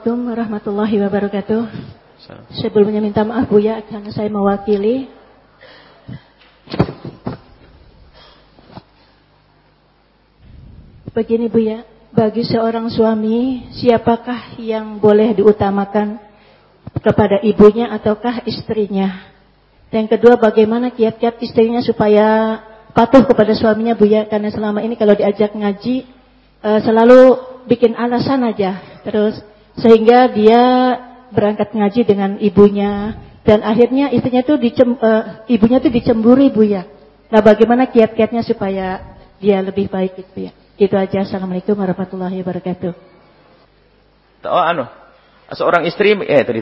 Assalamualaikum warahmatullahi wabarakatuh. Sebelumnya minta maaf Buya karena saya mewakili. Begini Buya, bagi seorang suami, siapakah yang boleh diutamakan kepada ibunya ataukah istrinya? Dan kedua, bagaimana kiat-kiat istrinya supaya patuh kepada suaminya Buya? Karena selama ini kalau diajak ngaji selalu bikin alasan aja, terus sehingga dia berangkat ngaji dengan ibunya dan akhirnya istrinya tuh ibunya tuh dicemburi Buya. Nah, bagaimana kiat-kiatnya supaya dia lebih baik gitu ya? Itu aja. Assalamualaikum warahmatullahi wabarakatuh. Seorang istri,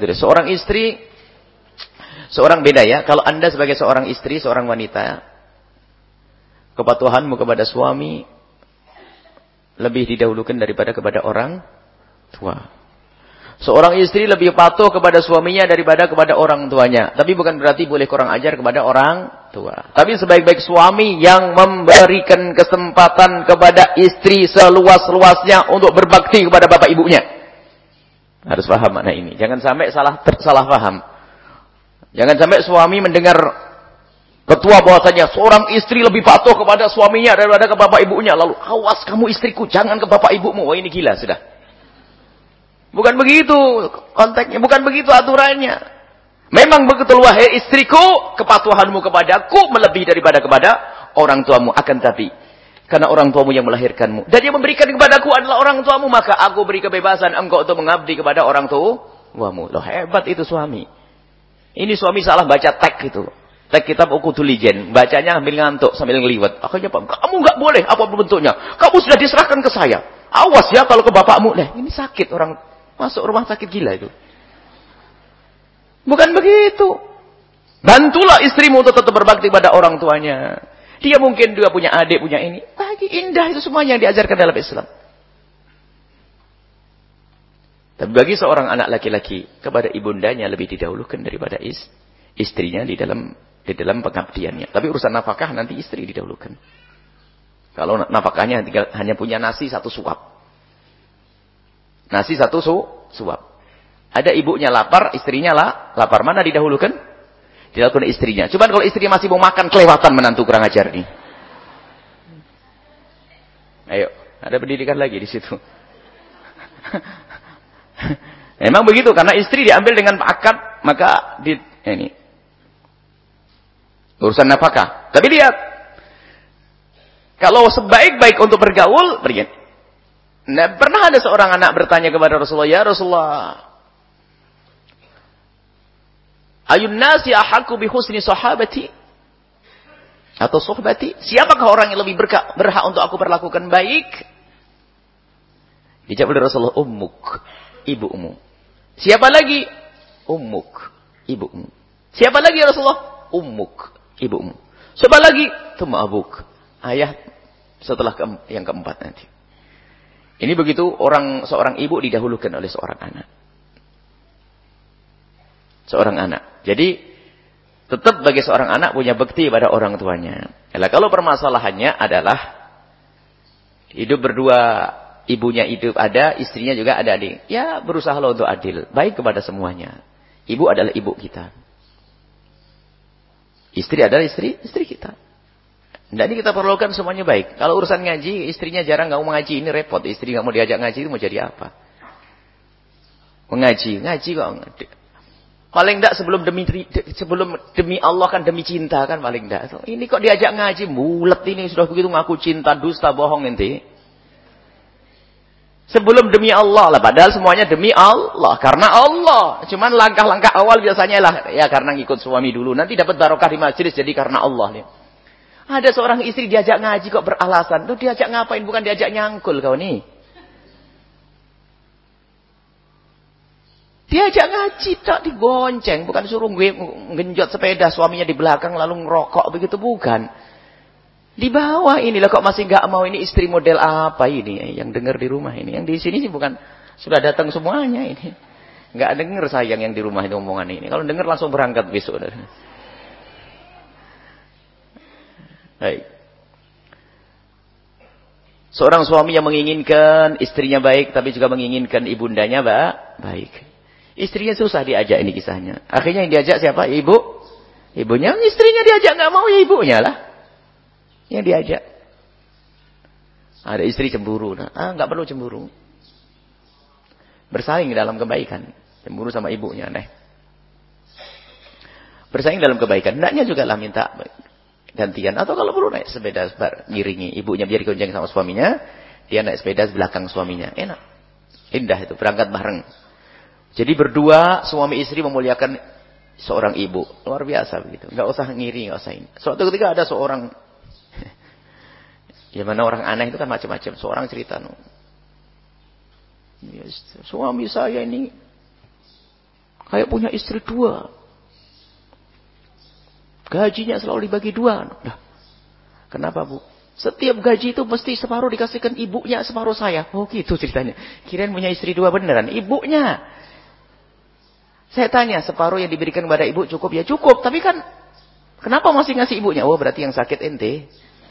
seorang beda ya. Kalau Anda sebagai seorang istri, seorang wanita, kepatuhanmu kepada suami lebih didahulukan daripada kepada orang tua. Seorang istri lebih patuh kepada suaminya daripada kepada orang tuanya. Tapi bukan berarti boleh kurang ajar kepada orang tua. Tapi sebaik-baik suami yang memberikan kesempatan kepada istri seluas-luasnya untuk berbakti kepada bapak ibunya. Harus paham makna ini. Jangan sampai salah paham. Jangan sampai suami mendengar ketua bahwasanya seorang istri lebih patuh kepada suaminya daripada ke bapak ibunya. Lalu, awas kamu istriku, jangan ke bapak ibumu. Wah, ini gila sudah. Bukan begitu konteksnya, bukan begitu aturannya. Memang begitu, wahai istriku, kepatuhanmu kepadaku melebihi daripada kepada orang tuamu. Akan tapi, karena orang tuamu yang melahirkanmu dan yang memberikan kepadaku adalah orang tuamu, maka aku beri kebebasan engkau untuk mengabdi kepada orang tuamu. Loh, hebat itu suami. Ini suami salah baca teks itu. Teks kitab Uqudul Ijen. Bacanya sambil ngantuk, sambil ngeliwat. Akhirnya, kamu nggak boleh apapun bentuknya. Kamu sudah diserahkan ke saya. Awas ya kalau ke bapakmu. Lah, ini sakit orang. Masuk rumah sakit gila itu. Bukan begitu. Bantulah istrimu untuk tetap berbakti pada orang tuanya. Dia mungkin juga punya adik, punya ini. Bagi indah itu semuanya yang diajarkan dalam Islam. Tapi bagi seorang anak laki-laki, kepada ibundanya lebih didahulukan daripada istrinya di dalam pengabdiannya. Tapi urusan nafkah nanti istri didahulukan. Kalau nafkahnya hanya punya nasi satu suap. Nasi satu suap. Ada ibunya lapar, istrinya lapar. Mana didahulukan? Didahulukan istrinya. Cuman kalau istrinya masih mau makan, kelewatan menantu kurang ajar nih. Ayo, ada pendidikan lagi di situ. Memang begitu, karena istri diambil dengan akad, maka ini urusan nafkah. Tapi lihat, kalau sebaik-baik untuk bergaul, pergi. Nah, pernah ada seorang anak bertanya kepada Rasulullah, ya Rasulullah, ayun nasi ahaqqu bi husni sahabati atau suhbati? Siapakah orang yang lebih berhak untuk aku perlakukan baik? Dijawab oleh Rasulullah, ummuk, ibumu. Siapa lagi? Ummuk, ibumu. Siapa lagi ya Rasulullah? Ummuk, ibumu. Siapa lagi? Tsumma abuk, ayah setelah yang keempat nanti. Ini begitu seorang ibu didahulukan oleh seorang anak. Seorang anak. Jadi tetap bagi seorang anak punya bakti pada orang tuanya. Kalau permasalahannya adalah hidup berdua, ibunya hidup ada, istrinya juga ada adik. Ya berusaha untuk adil, baik kepada semuanya. Ibu adalah ibu kita. Istri adalah istri kita. Nah, ini kita perlukan semuanya baik. Kalau urusan ngaji, istrinya jarang nggak mau ngaji, ini repot. Istri nggak mau diajak ngaji, itu mau jadi apa? Ngaji kok. Paling enggak sebelum demi Allah kan demi cinta kan paling enggak. Ini kok diajak ngaji, mulet ini sudah begitu ngaku cinta, dusta, bohong nanti. Sebelum demi Allah lah, padahal semuanya demi Allah, karena Allah. Cuman langkah-langkah awal biasanya lah ya karena ngikut suami dulu, nanti dapat barokah di majelis jadi karena Allah nih. Ada seorang istri diajak ngaji kok beralasan. Tuh diajak ngapain? Bukan diajak nyangkul kau nih. Diajak ngaji tak dibonceng. Bukan suruh genjot sepeda suaminya di belakang lalu ngerokok. Begitu bukan. Di bawah inilah kok masih nggak mau, ini istri model apa ini yang dengar di rumah ini. Yang di sini sih bukan sudah datang semuanya ini. Nggak dengar sayang yang di rumah itu omongan ini. Kalau dengar langsung berangkat besok. Baik. Seorang suami yang menginginkan istrinya baik, tapi juga menginginkan ibundanya baik. Istrinya susah diajak ini kisahnya. Akhirnya yang diajak siapa? Ibunya. Istrinya diajak, nggak mau ya ibunya lah. Yang diajak. Ada istri cemburu. Nggak perlu cemburu. Bersaing dalam kebaikan. Cemburu sama ibunya, aneh. Bersaing dalam kebaikan. Hendaknya juga lah minta gantian. Atau kalau perlu naik sepeda ngiringi. Ibunya biar digonceng sama suaminya. Dia naik sepeda di belakang suaminya. Enak. Indah itu. Berangkat bareng. Jadi berdua suami istri memuliakan seorang ibu. Luar biasa begitu. Nggak usah ngiri. Nggak usah ini. Suatu ketika ada seorang. Ya mana orang aneh itu kan macam-macam. Seorang cerita. Suami saya ini. Kayak punya istri 2. Gajinya selalu dibagi 2. Nah, kenapa Bu? Setiap gaji itu mesti separuh dikasihkan ibunya, separuh saya. Oh gitu ceritanya. Kirain punya istri 2 beneran. Ibunya. Saya tanya, separuh yang diberikan kepada ibu cukup? Ya cukup. Tapi kan, kenapa masih ngasih ibunya? Oh berarti yang sakit ente.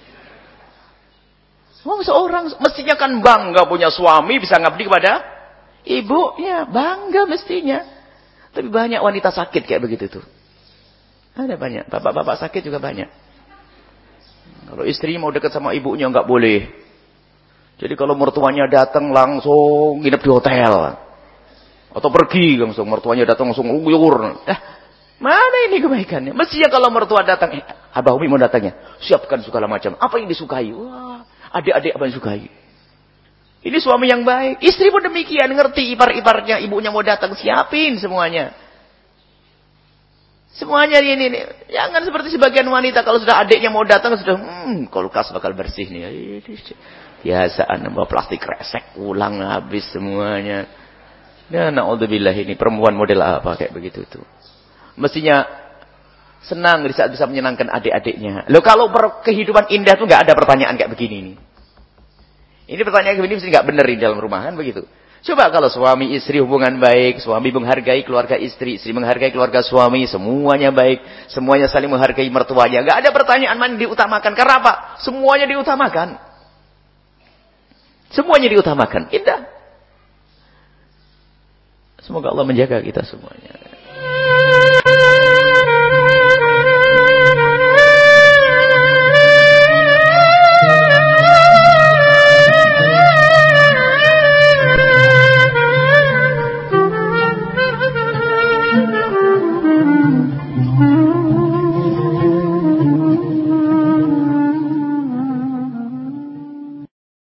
Oh seorang mestinya kan bangga punya suami bisa ngabdi kepada ibunya. Bangga mestinya. Tapi banyak wanita sakit kayak begitu tuh. Ada banyak. Bapak-bapak sakit juga banyak. Kalau istrinya mau dekat sama ibunya nggak boleh. Jadi kalau mertuanya datang langsung nginep di hotel. Atau pergi langsung. Mertuanya datang langsung nguyur. Mana ini kebaikannya? Mestinya kalau mertua datang. Abah Umi mau datangnya. Siapkan segala macam. Apa yang disukai? Wah, adik-adik apa yang disukai? Ini suami yang baik. Istri pun demikian. Ngerti ipar-iparnya. Ibunya mau datang. Siapin semuanya. Semuanya ini. Jangan seperti sebagian wanita. Kalau sudah adiknya mau datang. Sudah kulkas bakal bersih nih. Biasaan. Bawa plastik resek. Ulang habis semuanya. Dan na'udzubillah ini. Perempuan model apa kayak begitu tuh. Mestinya senang di saat bisa menyenangkan adik-adiknya. Loh kalau kehidupan indah tuh nggak ada pertanyaan kayak begini nih. Ini pertanyaan kayak begini mesti nggak bener di dalam rumah kan begitu. Coba kalau suami istri hubungan baik, suami menghargai keluarga istri, istri menghargai keluarga suami, semuanya baik, semuanya saling menghargai mertuanya. Gak ada pertanyaan mana diutamakan. Karena apa? Semuanya diutamakan. Semuanya diutamakan. Indah. Semoga Allah menjaga kita semuanya.